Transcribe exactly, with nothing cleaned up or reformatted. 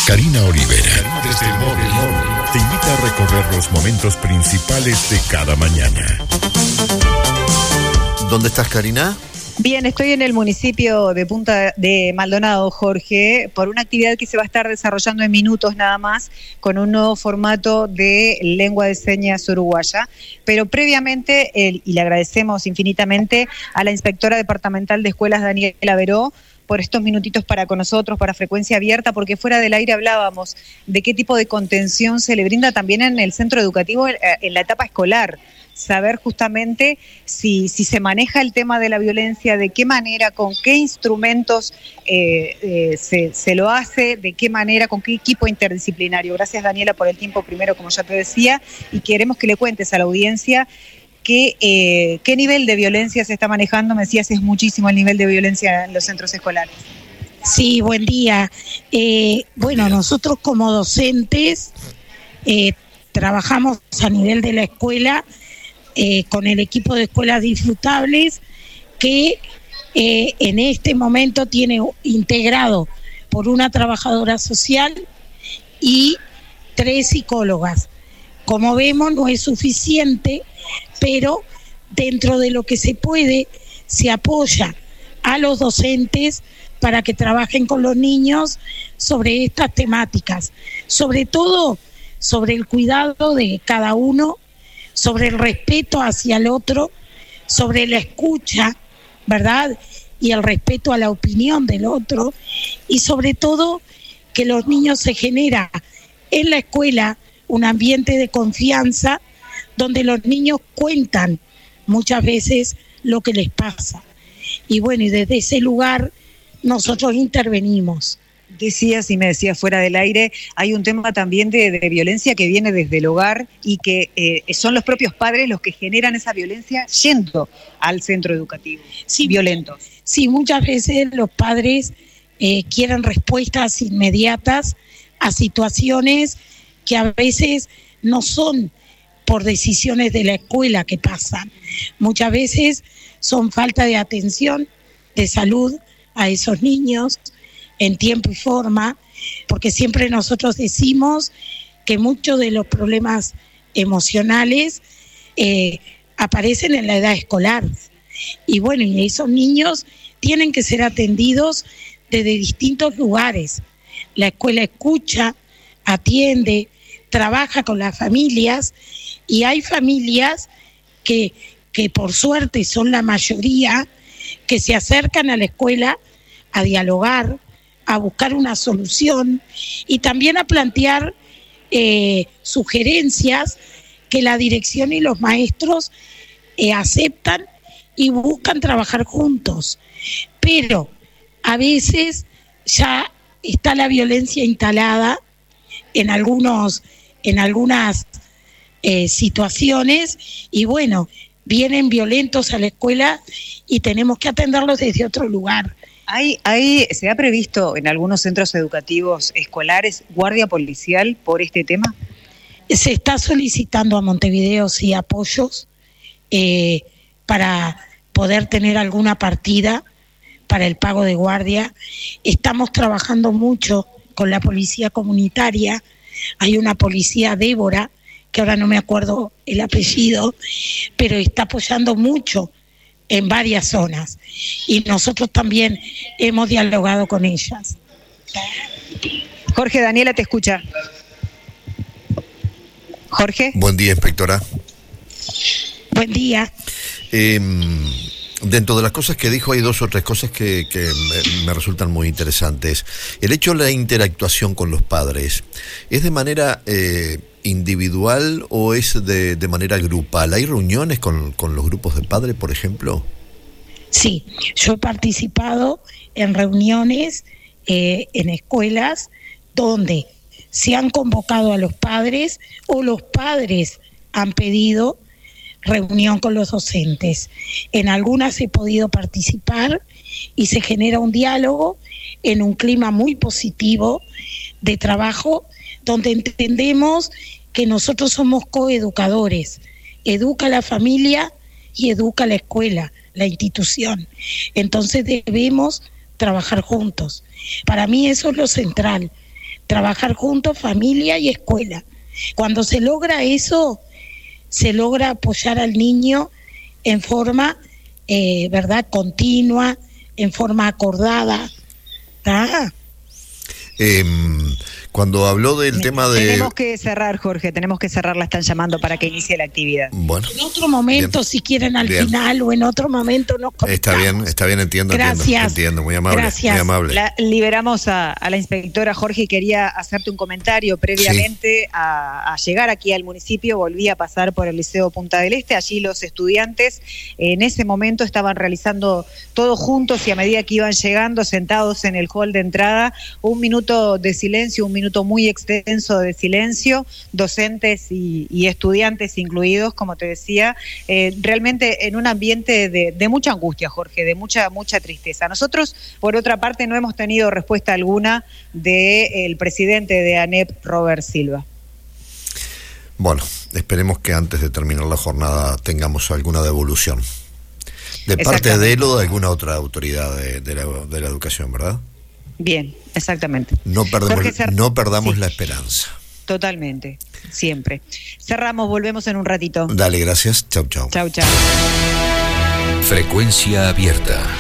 Karina Olivera, desde el móvil, te invita a recorrer los momentos principales de cada mañana. ¿Dónde estás, Karina? Bien, estoy en el municipio de Punta de Maldonado, Jorge, por una actividad que se va a estar desarrollando en minutos nada más, con un nuevo formato de lengua de señas uruguaya. Pero previamente, el, y le agradecemos infinitamente a la inspectora departamental de escuelas, Daniela Veró, por estos minutitos para con nosotros, para Frecuencia Abierta, porque fuera del aire hablábamos de qué tipo de contención se le brinda también en el centro educativo en la etapa escolar. Saber justamente si, si se maneja el tema de la violencia, de qué manera, con qué instrumentos eh, eh, se, se lo hace, de qué manera, con qué equipo interdisciplinario. Gracias, Daniela, por el tiempo primero, como ya te decía, y queremos que le cuentes a la audiencia qué, eh, qué nivel de violencia se está manejando. Me decías, es muchísimo el nivel de violencia en los centros escolares. Sí, buen día. Eh, bueno, nosotros como docentes eh, trabajamos a nivel de la escuela Eh, con el equipo de escuelas disfrutables que eh, en este momento tiene integrado por una trabajadora social y tres psicólogas. Como vemos, no es suficiente, pero dentro de lo que se puede se apoya a los docentes para que trabajen con los niños sobre estas temáticas, sobre todo sobre el cuidado de cada uno, sobre el respeto hacia el otro, sobre la escucha, ¿verdad? Y el respeto a la opinión del otro, y sobre todo que los niños se genera en la escuela un ambiente de confianza donde los niños cuentan muchas veces lo que les pasa. Y bueno, y desde ese lugar nosotros intervenimos. Decías y me decías fuera del aire, hay un tema también de, de violencia que viene desde el hogar y que eh, son los propios padres los que generan esa violencia yendo al centro educativo, sí, violentos. Sí, muchas veces los padres eh, quieren respuestas inmediatas a situaciones que a veces no son por decisiones de la escuela que pasan. Muchas veces son falta de atención, de salud a esos niños, en tiempo y forma, porque siempre nosotros decimos que muchos de los problemas emocionales eh, aparecen en la edad escolar. Y bueno, y esos niños tienen que ser atendidos desde distintos lugares. La escuela escucha, atiende, trabaja con las familias, y hay familias que, que por suerte son la mayoría, que se acercan a la escuela a dialogar, a buscar una solución y también a plantear eh, sugerencias que la dirección y los maestros eh, aceptan y buscan trabajar juntos. Pero a veces ya está la violencia instalada en algunos, en algunas eh, situaciones, y bueno, vienen violentos a la escuela y tenemos que atenderlos desde otro lugar. ¿Hay, hay, ¿Se ha previsto en algunos centros educativos escolares guardia policial por este tema? Se está solicitando a Montevideo sí apoyos eh, para poder tener alguna partida para el pago de guardia. Estamos trabajando mucho con la policía comunitaria. Hay una policía, Débora, que ahora no me acuerdo el apellido, pero está apoyando mucho en varias zonas, y nosotros también hemos dialogado con ellas. Jorge, Daniela te escucha. Jorge. Buen día, inspectora. Buen día. Eh, dentro de las cosas que dijo hay dos o tres cosas que, que me, me resultan muy interesantes. El hecho de la interactuación con los padres, ¿es de manera eh, individual o es de, de manera grupal? ¿Hay reuniones con, con los grupos de padres, por ejemplo? Sí, yo he participado en reuniones eh, en escuelas donde se han convocado a los padres o los padres han pedido reunión con los docentes. En algunas he podido participar y se genera un diálogo en un clima muy positivo de trabajo, donde entendemos que nosotros somos coeducadores. Educa la familia y educa la escuela, la institución. Entonces debemos trabajar juntos. Para mí eso es lo central, trabajar juntos, familia y escuela. Cuando se logra eso, se logra apoyar al niño en forma, eh, ¿verdad?, continua, en forma acordada. ¿Ah? Eh, cuando habló del Me, tema de... Tenemos que cerrar, Jorge, tenemos que cerrar, la están llamando para que inicie la actividad. Bueno. En otro momento, bien. si quieren al Bien. final, o en otro momento nos conectamos. Está bien, está bien, entiendo, Gracias. entiendo, entiendo, muy amable, Gracias. muy amable. La, liberamos a, a la inspectora. Jorge, quería hacerte un comentario previamente sí. a, a llegar aquí al municipio. Volví a pasar por el Liceo Punta del Este. Allí los estudiantes en ese momento estaban realizando todo juntos y a medida que iban llegando, sentados en el hall de entrada, un minuto de silencio, un minuto muy extenso de silencio, docentes y, y estudiantes incluidos, como te decía, eh, realmente en un ambiente de, de mucha angustia, Jorge, de mucha mucha tristeza. Nosotros, por otra parte, no hemos tenido respuesta alguna del presidente de ANEP, Robert Silva. Bueno, esperemos que antes de terminar la jornada tengamos alguna devolución. De parte de él o de alguna otra autoridad de, de, la, de la educación, ¿verdad? Bien, exactamente. No, perdemos, Jorge, cer- no perdamos sí. la esperanza. Totalmente, siempre. Cerramos, volvemos en un ratito. Dale, gracias. Chau, chau. Chau, chau. Frecuencia abierta.